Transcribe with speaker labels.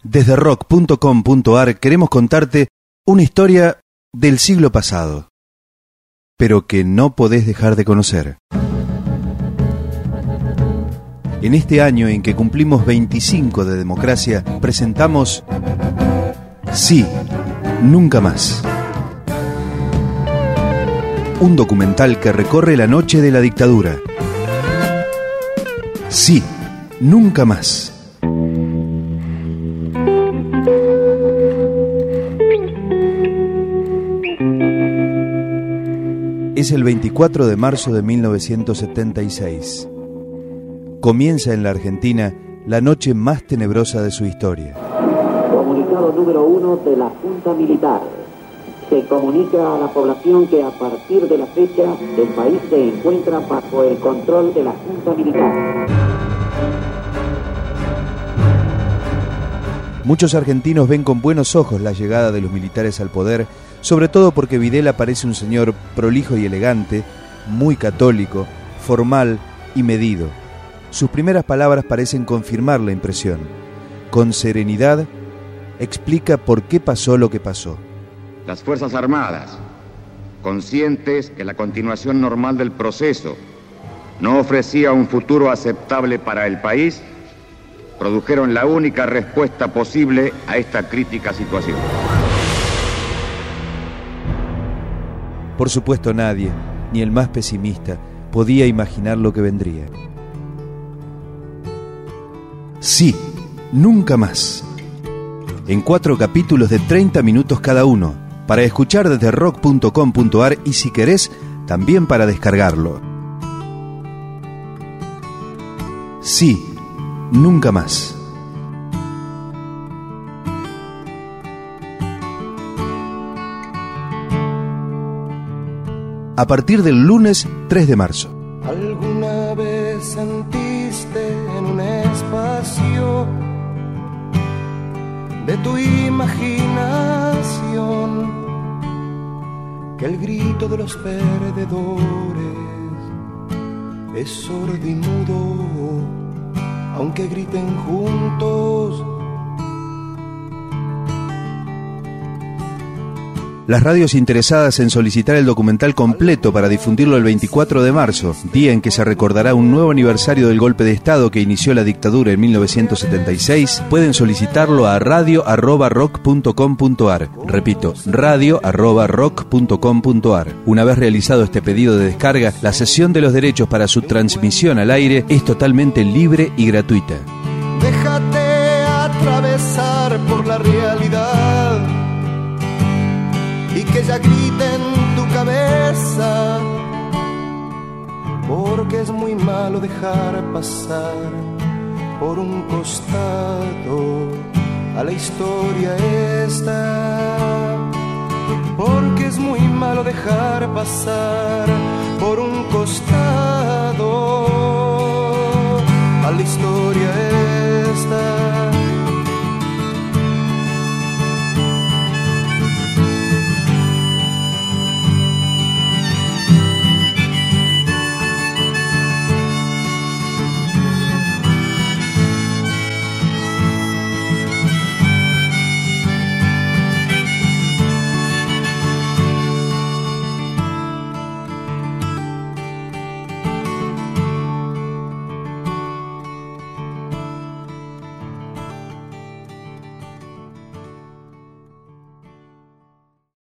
Speaker 1: Desde rock.com.ar queremos contarte una historia del siglo pasado, pero que no podés dejar de conocer. En este año en que cumplimos 25 de democracia, presentamos Sí, Nunca Más. Un documental que recorre la noche de la dictadura. Sí, Nunca Más. Es el 24 de marzo de 1976. Comienza en la Argentina la noche más tenebrosa de su historia.
Speaker 2: Comunicado número 1 de la Junta Militar. Se comunica a la población que a partir de la fecha el país se encuentra bajo el control de la Junta Militar.
Speaker 1: Muchos argentinos ven con buenos ojos la llegada de los militares al poder, sobre todo porque Videla parece un señor prolijo y elegante, muy católico, formal y medido. Sus primeras palabras parecen confirmar la impresión. Con serenidad, explica por qué pasó lo que pasó.
Speaker 3: Las Fuerzas Armadas, conscientes que la continuación normal del proceso no ofrecía un futuro aceptable para el país, produjeron la única respuesta posible a esta crítica situación.
Speaker 1: Por supuesto nadie, ni el más pesimista, podía imaginar lo que vendría. Sí, Nunca Más. En 4 capítulos de 30 minutos cada uno, para escuchar desde rock.com.ar y si querés, también para descargarlo. Sí, Nunca Más. A partir del lunes 3 de marzo.
Speaker 4: ¿Alguna vez sentiste en un espacio de tu imaginación que el grito de los perdedores es sordo y mudo, aunque griten juntos?
Speaker 1: Las radios interesadas en solicitar el documental completo para difundirlo el 24 de marzo, día en que se recordará un nuevo aniversario del golpe de Estado que inició la dictadura en 1976, pueden solicitarlo a radio@rock.com.ar. Repito, radio@rock.com.ar. Una vez realizado este pedido de descarga, la cesión de los derechos para su transmisión al aire es totalmente libre y gratuita.
Speaker 4: Déjate atravesar por la realidad y que ella grite en tu cabeza, porque es muy malo dejar pasar por un costado a la historia esta, porque es muy malo dejar pasar por un costado